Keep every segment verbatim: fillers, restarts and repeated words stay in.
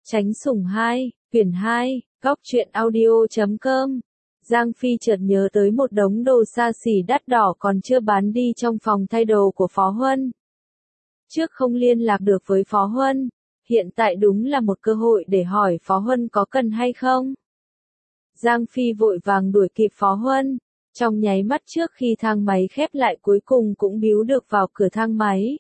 Tránh sủng hai, quyển hai, góc truyện audio chấm com. Giang Phi chợt nhớ tới một đống đồ xa xỉ đắt đỏ còn chưa bán đi trong phòng thay đồ của Phó Huân. Trước không liên lạc được với Phó Huân, hiện tại đúng là một cơ hội để hỏi Phó Huân có cần hay không. Giang Phi vội vàng đuổi kịp Phó Huân, trong nháy mắt trước khi thang máy khép lại cuối cùng cũng bíu được vào cửa thang máy.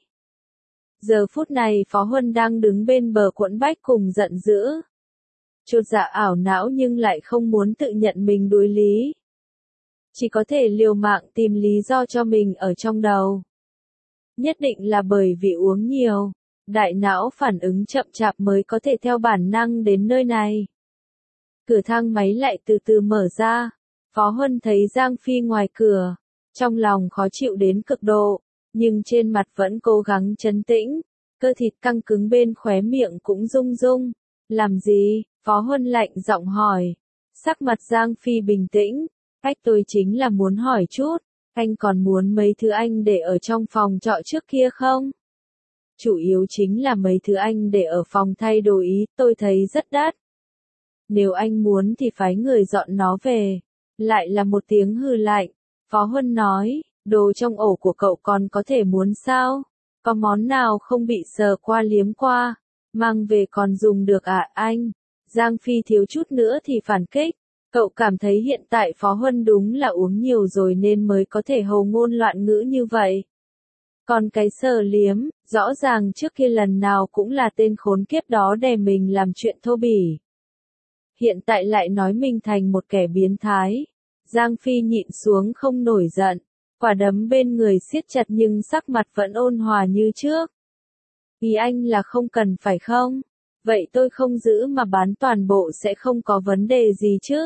Giờ phút này Phó Huân đang đứng bên bờ quẫn bách cùng giận dữ. Chột dạ ảo não nhưng lại không muốn tự nhận mình đối lý. Chỉ có thể liều mạng tìm lý do cho mình ở trong đầu. Nhất định là bởi vì uống nhiều, đại não phản ứng chậm chạp mới có thể theo bản năng đến nơi này. Cửa thang máy lại từ từ mở ra, Phó Huân thấy Giang Phi ngoài cửa, trong lòng khó chịu đến cực độ, nhưng trên mặt vẫn cố gắng trấn tĩnh, cơ thịt căng cứng bên khóe miệng cũng rung rung. Làm gì? Phó Huân lạnh giọng hỏi. Sắc mặt Giang Phi bình tĩnh, cách tôi chính là muốn hỏi chút, anh còn muốn mấy thứ anh để ở trong phòng trọ trước kia không? Chủ yếu chính là mấy thứ anh để ở phòng thay đồ ý, tôi thấy rất đắt. Nếu anh muốn thì phái người dọn nó về. Lại là một tiếng hừ lạnh. Phó Huân nói, đồ trong ổ của cậu còn có thể muốn sao? Có món nào không bị sờ qua liếm qua? Mang về còn dùng được à anh? Giang Phi thiếu chút nữa thì phản kích. Cậu cảm thấy hiện tại Phó Huân đúng là uống nhiều rồi nên mới có thể hồ ngôn loạn ngữ như vậy. Còn cái sờ liếm, rõ ràng trước kia lần nào cũng là tên khốn kiếp đó đè mình làm chuyện thô bỉ. Hiện tại lại nói mình thành một kẻ biến thái. Giang Phi nhịn xuống không nổi giận. Quả đấm bên người siết chặt nhưng sắc mặt vẫn ôn hòa như trước. Ý anh là không cần phải không? Vậy tôi không giữ mà bán toàn bộ sẽ không có vấn đề gì chứ?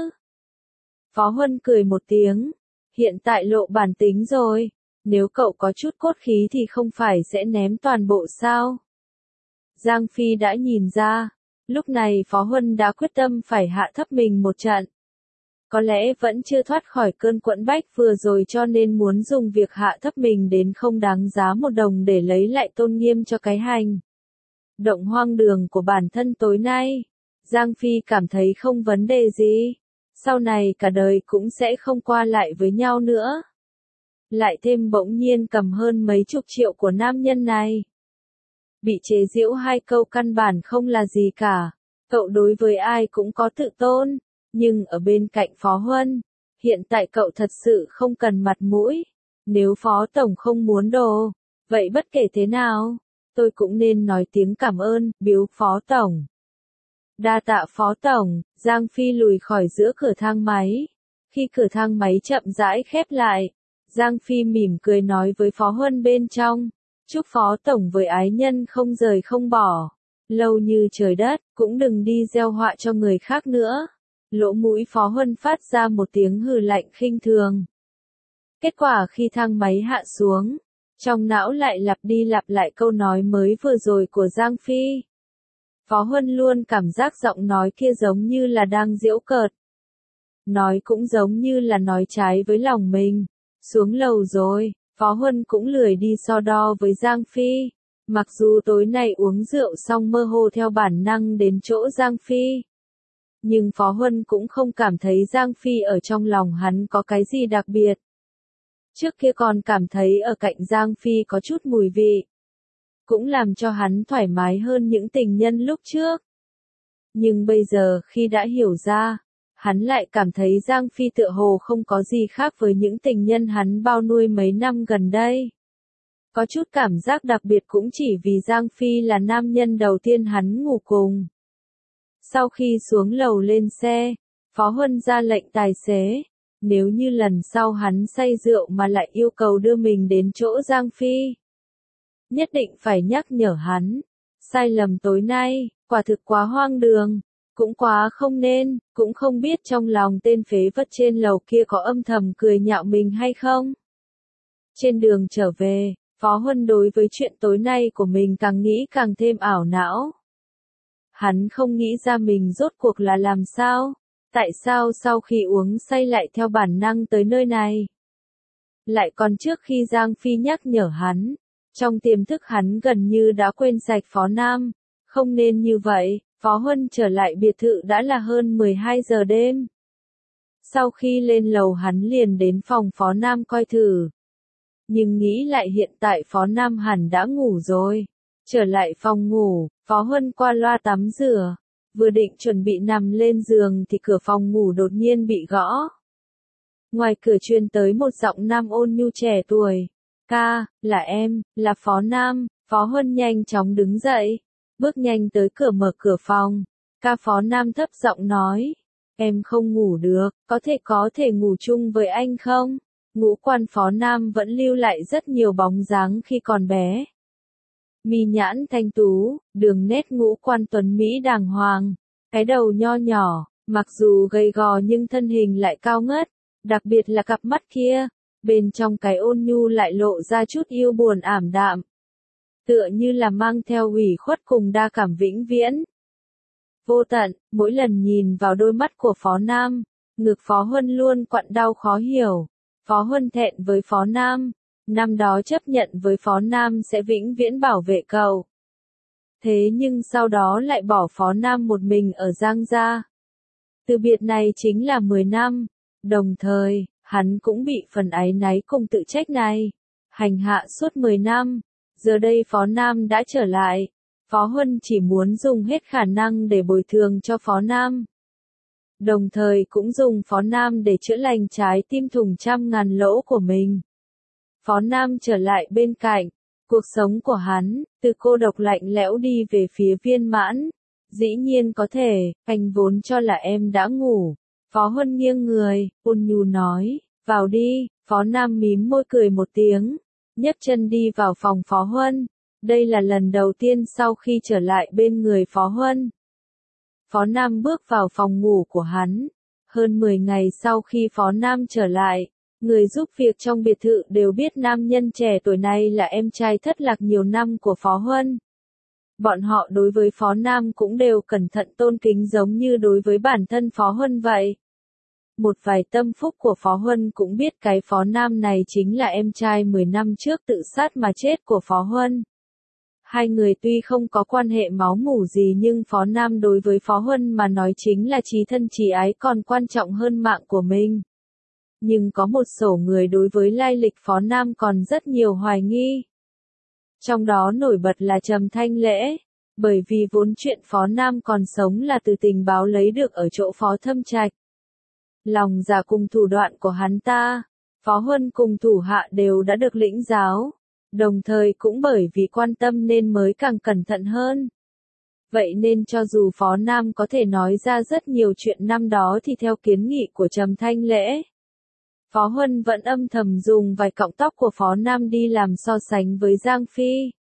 Phó Huân cười một tiếng. Hiện tại lộ bản tính rồi. Nếu cậu có chút cốt khí thì không phải sẽ ném toàn bộ sao? Giang Phi đã nhìn ra. Lúc này Phó Huân đã quyết tâm phải hạ thấp mình một trận. Có lẽ vẫn chưa thoát khỏi cơn quẫn bách vừa rồi cho nên muốn dùng việc hạ thấp mình đến không đáng giá một đồng để lấy lại tôn nghiêm cho cái hành động hoang đường của bản thân tối nay. Giang Phi cảm thấy không vấn đề gì. Sau này cả đời cũng sẽ không qua lại với nhau nữa. Lại thêm bỗng nhiên cầm hơn mấy chục triệu của nam nhân này. Bị chế giễu hai câu căn bản không là gì cả. Cậu đối với ai cũng có tự tôn. Nhưng ở bên cạnh Phó Huân, hiện tại cậu thật sự không cần mặt mũi. Nếu Phó Tổng không muốn đồ, vậy bất kể thế nào, tôi cũng nên nói tiếng cảm ơn, biếu Phó Tổng. Đa tạ Phó Tổng. Giang Phi lùi khỏi giữa cửa thang máy. Khi cửa thang máy chậm rãi khép lại, Giang Phi mỉm cười nói với Phó Huân bên trong, chúc Phó Tổng với ái nhân không rời không bỏ, lâu như trời đất, cũng đừng đi gieo họa cho người khác nữa. Lỗ mũi Phó Huân phát ra một tiếng hừ lạnh khinh thường. Kết quả khi thang máy hạ xuống, trong não lại lặp đi lặp lại câu nói mới vừa rồi của Giang Phi. Phó Huân luôn cảm giác giọng nói kia giống như là đang giễu cợt. Nói cũng giống như là nói trái với lòng mình. Xuống lầu rồi, Phó Huân cũng lười đi so đo với Giang Phi. Mặc dù tối nay uống rượu xong mơ hồ theo bản năng đến chỗ Giang Phi. Nhưng Phó Huân cũng không cảm thấy Giang Phi ở trong lòng hắn có cái gì đặc biệt. Trước kia còn cảm thấy ở cạnh Giang Phi có chút mùi vị. Cũng làm cho hắn thoải mái hơn những tình nhân lúc trước. Nhưng bây giờ khi đã hiểu ra, hắn lại cảm thấy Giang Phi tựa hồ không có gì khác với những tình nhân hắn bao nuôi mấy năm gần đây. Có chút cảm giác đặc biệt cũng chỉ vì Giang Phi là nam nhân đầu tiên hắn ngủ cùng. Sau khi xuống lầu lên xe, Phó Huân ra lệnh tài xế, nếu như lần sau hắn say rượu mà lại yêu cầu đưa mình đến chỗ Giang Phi. Nhất định phải nhắc nhở hắn, sai lầm tối nay, quả thực quá hoang đường, cũng quá không nên, cũng không biết trong lòng tên phế vật trên lầu kia có âm thầm cười nhạo mình hay không. Trên đường trở về, Phó Huân đối với chuyện tối nay của mình càng nghĩ càng thêm ảo não. Hắn không nghĩ ra mình rốt cuộc là làm sao, tại sao sau khi uống say lại theo bản năng tới nơi này. Lại còn trước khi Giang Phi nhắc nhở hắn, trong tiềm thức hắn gần như đã quên sạch Phó Nam, không nên như vậy, Phó Huân trở lại biệt thự đã là hơn mười hai giờ đêm. Sau khi lên lầu hắn liền đến phòng Phó Nam coi thử. Nhưng nghĩ lại hiện tại Phó Nam hẳn đã ngủ rồi. Trở lại phòng ngủ, Phó Huân qua loa tắm rửa. Vừa định chuẩn bị nằm lên giường thì cửa phòng ngủ đột nhiên bị gõ. Ngoài cửa truyền tới một giọng nam ôn nhu trẻ tuổi. Ca, là em, là Phó Nam. Phó Huân nhanh chóng đứng dậy. Bước nhanh tới cửa mở cửa phòng. Ca Phó Nam thấp giọng nói. Em không ngủ được, có thể có thể ngủ chung với anh không? Ngũ quan Phó Nam vẫn lưu lại rất nhiều bóng dáng khi còn bé. Mi nhãn thanh tú, đường nét ngũ quan tuấn Mỹ đàng hoàng. Cái đầu nho nhỏ, mặc dù gầy gò nhưng thân hình lại cao ngất. Đặc biệt là cặp mắt kia, bên trong cái ôn nhu lại lộ ra chút yêu buồn ảm đạm. Tựa như là mang theo ủy khuất cùng đa cảm vĩnh viễn. Vô tận, mỗi lần nhìn vào đôi mắt của Phó Nam, ngực Phó Huân luôn quặn đau khó hiểu. Phó Huân thẹn với Phó Nam, năm đó chấp nhận với Phó Nam sẽ vĩnh viễn bảo vệ cậu. Thế nhưng sau đó lại bỏ Phó Nam một mình ở Giang Gia. Từ biệt này chính là mười năm, đồng thời, hắn cũng bị phần áy náy cùng tự trách này. Hành hạ suốt mười năm, giờ đây Phó Nam đã trở lại. Phó Huân chỉ muốn dùng hết khả năng để bồi thường cho Phó Nam. Đồng thời cũng dùng Phó Nam để chữa lành trái tim thủng trăm ngàn lỗ của mình. Phó Nam trở lại bên cạnh, cuộc sống của hắn, từ cô độc lạnh lẽo đi về phía viên mãn. Dĩ nhiên có thể, anh vốn cho là em đã ngủ. Phó Huân nghiêng người, ôn nhu nói, vào đi. Phó Nam mím môi cười một tiếng, nhấc chân đi vào phòng Phó Huân. Đây là lần đầu tiên sau khi trở lại bên người Phó Huân. Phó Nam bước vào phòng ngủ của hắn. Hơn mười ngày sau khi Phó Nam trở lại, người giúp việc trong biệt thự đều biết nam nhân trẻ tuổi này là em trai thất lạc nhiều năm của Phó Huân. Bọn họ đối với Phó Nam cũng đều cẩn thận tôn kính giống như đối với bản thân Phó Huân vậy. Một vài tâm phúc của Phó Huân cũng biết cái Phó Nam này chính là em trai mười năm trước tự sát mà chết của Phó Huân. Hai người tuy không có quan hệ máu mủ gì nhưng Phó Nam đối với Phó Huân mà nói chính là chí thân chí ái còn quan trọng hơn mạng của mình. Nhưng có một số người đối với lai lịch Phó Nam còn rất nhiều hoài nghi. Trong đó nổi bật là Trầm Thanh Lễ, bởi vì vốn chuyện Phó Nam còn sống là từ tình báo lấy được ở chỗ Phó Thâm Trạch. Lòng dạ cùng thủ đoạn của hắn ta, Phó Huân cùng thủ hạ đều đã được lĩnh giáo. Đồng thời cũng bởi vì quan tâm nên mới càng cẩn thận hơn. Vậy nên cho dù Phó Nam có thể nói ra rất nhiều chuyện năm đó thì theo kiến nghị của Trầm Thanh Lễ, Phó Huân vẫn âm thầm dùng vài cọng tóc của Phó Nam đi làm so sánh với Giang Phi.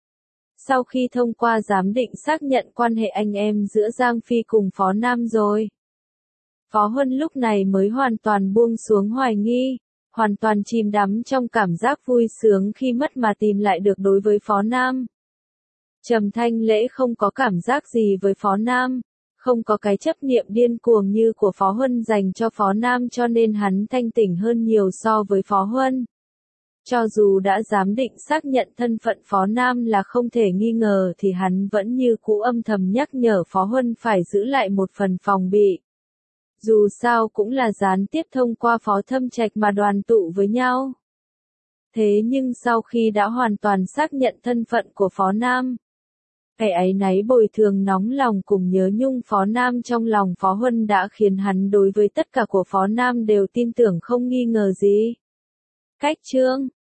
Sau khi thông qua giám định xác nhận quan hệ anh em giữa Giang Phi cùng Phó Nam rồi, Phó Huân lúc này mới hoàn toàn buông xuống hoài nghi. Hoàn toàn chìm đắm trong cảm giác vui sướng khi mất mà tìm lại được đối với Phó Nam. Trầm Thanh Lễ không có cảm giác gì với Phó Nam, không có cái chấp niệm điên cuồng như của Phó Huân dành cho Phó Nam cho nên hắn thanh tỉnh hơn nhiều so với Phó Huân. Cho dù đã giám định xác nhận thân phận Phó Nam là không thể nghi ngờ thì hắn vẫn như cũ âm thầm nhắc nhở Phó Huân phải giữ lại một phần phòng bị. Dù sao cũng là gián tiếp thông qua Phó Thâm Trạch mà đoàn tụ với nhau. Thế nhưng sau khi đã hoàn toàn xác nhận thân phận của Phó Nam, cái áy náy bồi thường nóng lòng cùng nhớ nhung Phó Nam trong lòng Phó Huân đã khiến hắn đối với tất cả của Phó Nam đều tin tưởng không nghi ngờ gì. Cách chương